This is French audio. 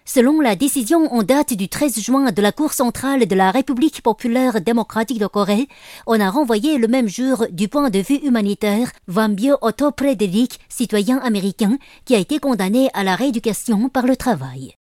Selon la décision en date du 13 juin de la Cour centrale de la République populaire démocratique de Corée, on a renvoyé le même jour du point de vue humanitaire Wambio Otto Frederick, citoyen américain, qui a été condamné à la rééducation par le travail.